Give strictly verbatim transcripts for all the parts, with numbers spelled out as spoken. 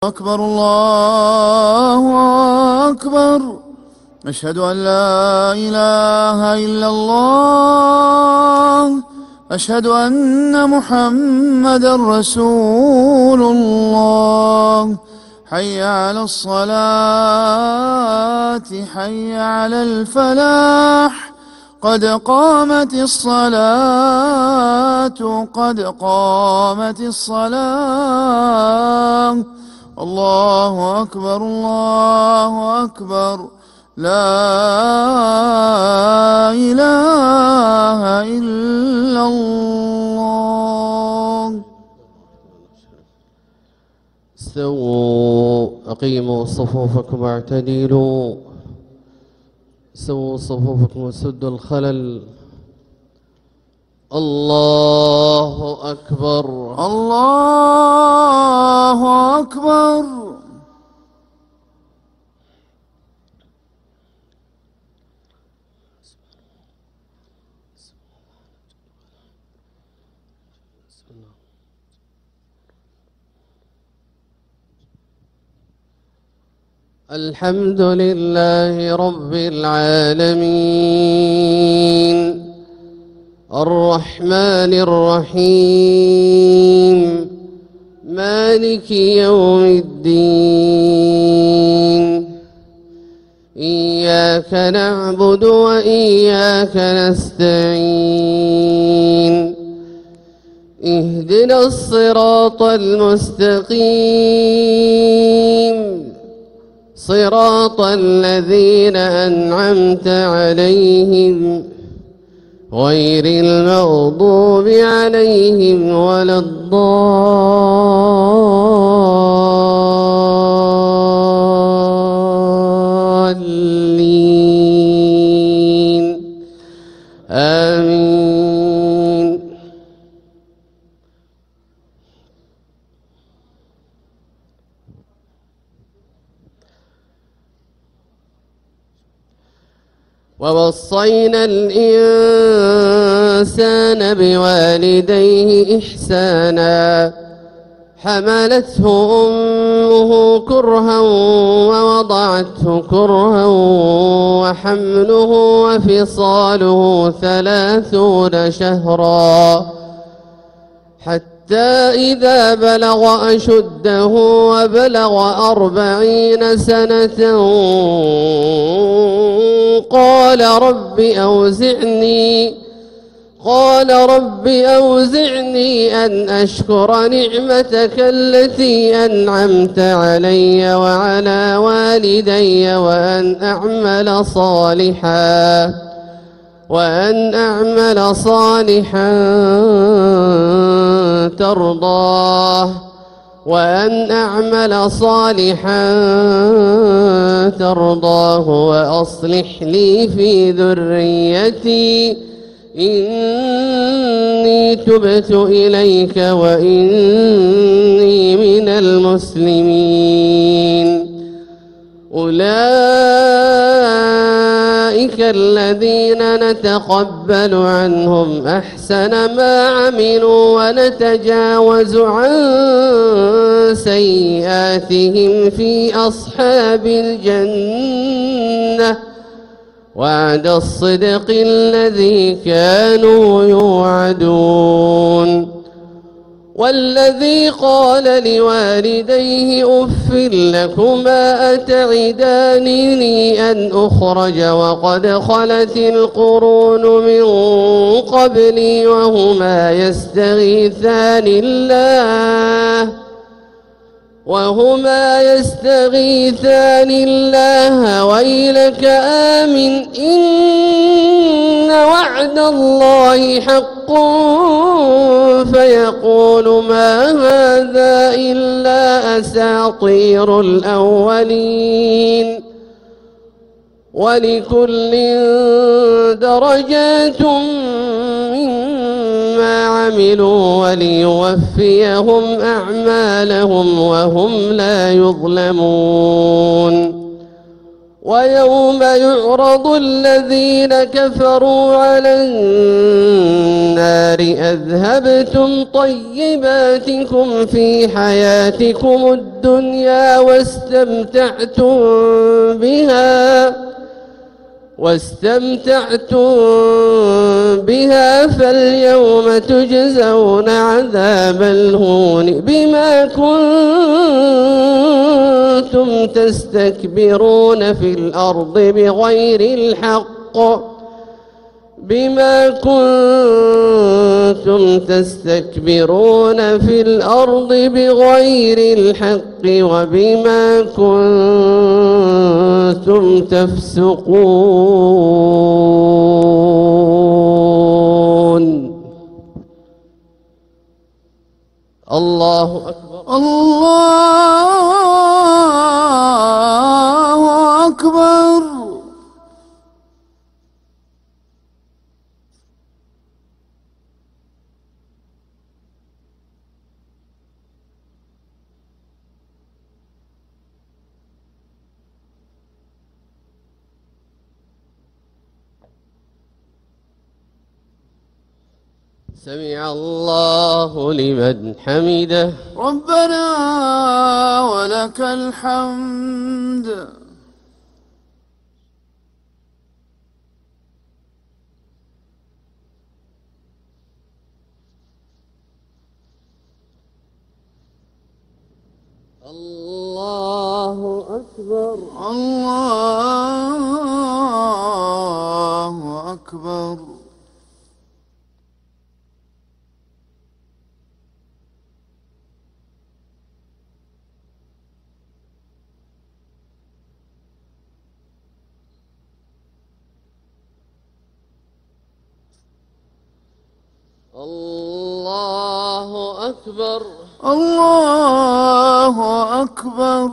أكبر الله أكبر. أشهد أن لا إله إلا الله. أشهد أن محمدا رسول الله. حي على الصلاة، حي على الفلاح، قد قامت الصلاة، قد قامت الصلاة. الله أكبر الله أكبر. لا إله إلا الله. استووا، أقيموا صفوفكم واعتدلوا. سووا صفوفكم وسدوا الخلل. الله أكبر الله أكبر. الحمد لله رب العالمين، الرحمن الرحيم، مالك يوم الدين. إياك نعبد وإياك نستعين. اهدنا الصراط المستقيم، صراط الذين أنعمت عليهم غير المغضوب عليهم ولا الضالين. آمين. ووصينا الإنسان بوالديه إحسانا، حملته أمه كرها ووضعته كرها، وحمله وفصاله ثلاثون شهرا، حتى إذا بلغ أشده وبلغ أربعين سنة قال رب أوزعني قال رب أوزعني أن أشكر نعمتك التي أنعمت علي وعلى والدي وأن أعمل صالحا وأن أعمل صالحا ترضاه وأن أعمل صالحا ترضاه وأصلح لي في ذريتي إني تبت إليك وإني من المسلمين. أولئك الذين نتقبل عنهم أحسن ما عملوا ونتجاوز عن سيئاتهم في أصحاب الجنة، وعد الصدق الذي كانوا يوعدون. والذي قال لوالديه أف لكما أتعدانني أن أخرج وقد خلت القرون من قبلي وهما يستغيثان الله وهما يستغيثان الله ويلك آمن إن وعد الله حق، فيقول ما هذا إلا أساطير الأولين. ولكل درجات مما عملوا وليوفيهم أعمالهم وهم لا يظلمون. ويوم يعرض الذين كفروا على النار أذهبتم طيباتكم في حياتكم الدنيا واستمتعتم بها واستمتعتم بها فاليوم تجزون عذاب الهون بما كنتم تستكبرون في الأرض بغير الحق بما كنتم تستكبرون في الأرض بغير الحق وبما كنتم تفسقون. الله أكبر. الله أكبر. سمع الله لمن حمده. ربنا ولك الحمد. الله أكبر. الله أكبر. الله أكبر. الله أكبر.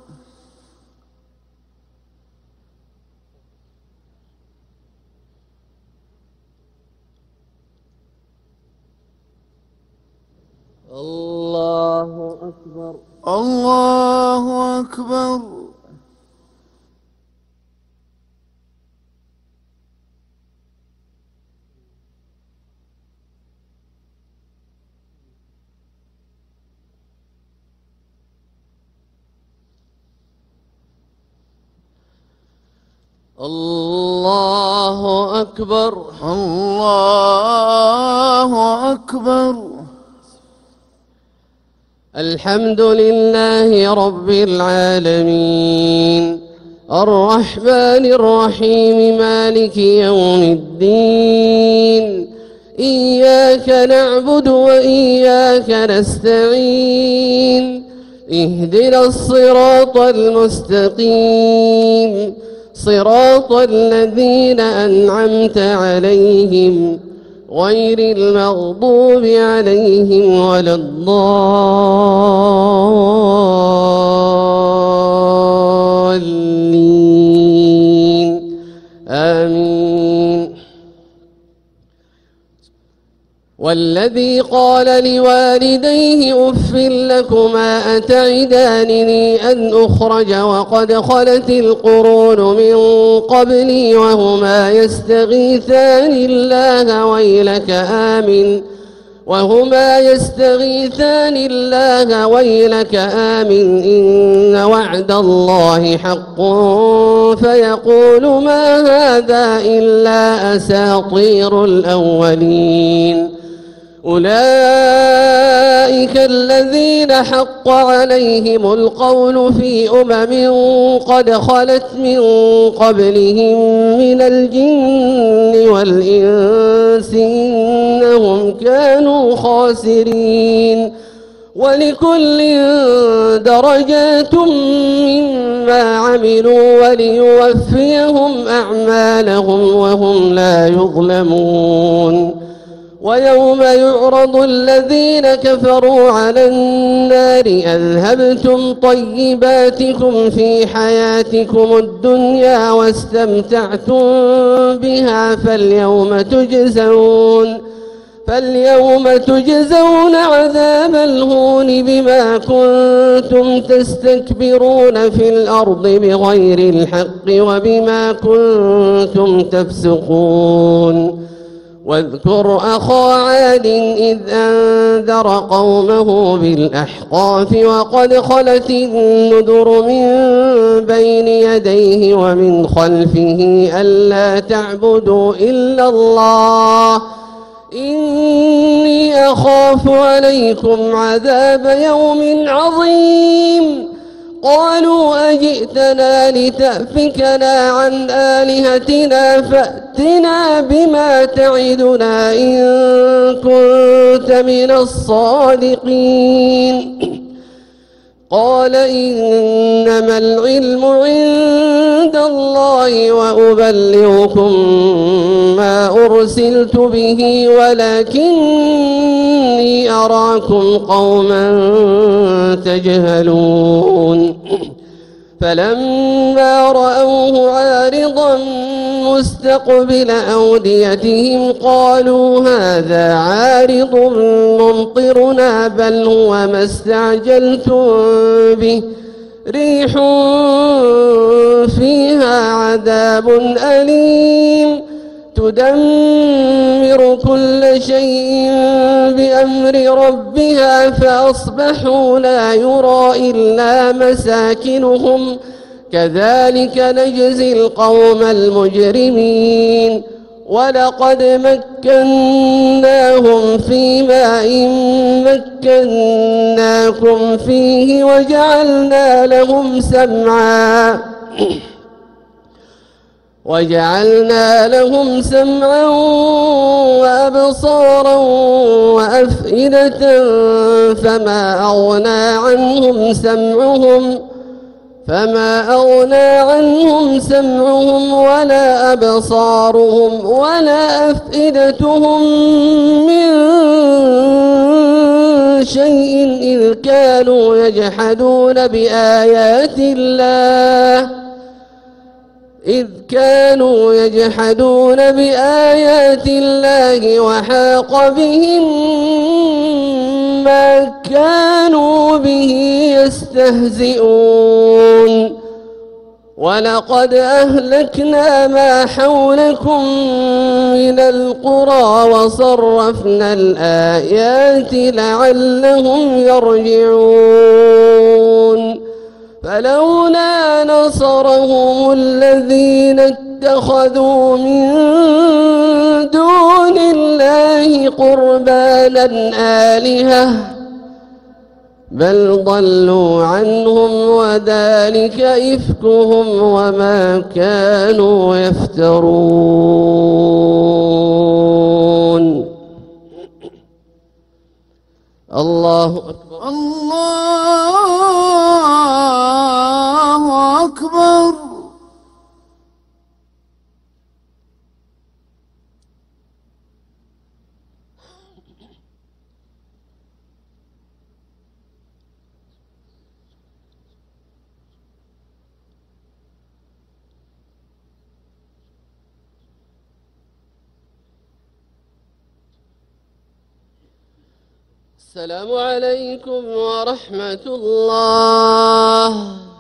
الله أكبر. الله أكبر. الله أكبر. الله أكبر. الحمد لله رب العالمين الرحمن الرحيم مالك يوم الدين إياك نعبد وإياك نستعين اهدنا الصراط المستقيم صراط الذين أنعمت عليهم غير المغضوب عليهم ولا الضالين آمين. والذي قال لوالديه أف لكما أتعدانني أن أخرج وقد خلت القرون من قبلي وهما يستغيثان الله ويلك آمن وهما يستغيثان الله ويلك آمن إن وعد الله حق فيقول ما هذا إلا أساطير الأولين. أولئك الذين حق عليهم القول في أمم قد خلت من قبلهم من الجن والإنس إنهم كانوا خاسرين. ولكل درجات مما عملوا وليوفيهم أعمالهم وهم لا يظلمون. ويوم يعرض الذين كفروا على النار أذهبتم طيباتكم في حياتكم الدنيا واستمتعتم بها فاليوم تجزون فاليوم تجزون عذاب الهون بما كنتم تستكبرون في الأرض بغير الحق وبما كنتم تفسقون واذكر أخا عاد إذ أنذر قومه بالأحقاف وقد خلت النذر من بين يديه ومن خلفه ألا تعبدوا إلا الله إني أخاف عليكم عذاب يوم عظيم قالوا أجئتنا لتأفكنا عن آلهتنا فأتنا بما تعدنا إن كنت من الصادقين قال إنما العلم عند الله وأبلغكم ما أرسلت به ولكني أراكم قوما تجهلون فلما رأوه عارضا مستقبل أوديتهم قالوا هذا عارض ممطرنا بل هو ما استعجلتم به ريح فيها عذاب أليم تدمر كل شيء بأمر ربها فأصبحوا لا يرى إلا مساكنهم كذلك نجزي القوم المجرمين ولقد مكناهم في ماء مكناكم فيه وجعلنا لهم سمعا وجعلنا لهم سمعا وأبصارا وأفئدة فما أغنى عنهم سمعهم فما أغنى عنهم سمعهم ولا أبصارهم ولا أفئدتهم من شيء إذ كانوا يجحدون بآيات الله إذ كانوا يجحدون بآيات الله وحاق بهم ما كانوا به يستهزئون ولقد أهلكنا ما حولكم من القرى وصرفنا الآيات لعلهم يرجعون فلولا نصرهم الذين اتخذوا من دون الله قربانا آلهة بل ضلوا عنهم وذلك إفكهم وما كانوا يفترون الله أكبر الله أكبر السلام عليكم ورحمة الله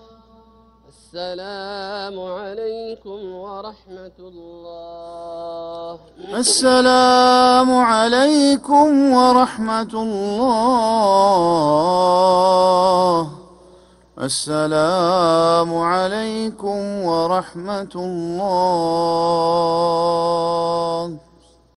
السلام عليكم ورحمة الله السلام عليكم ورحمة الله السلام عليكم ورحمة الله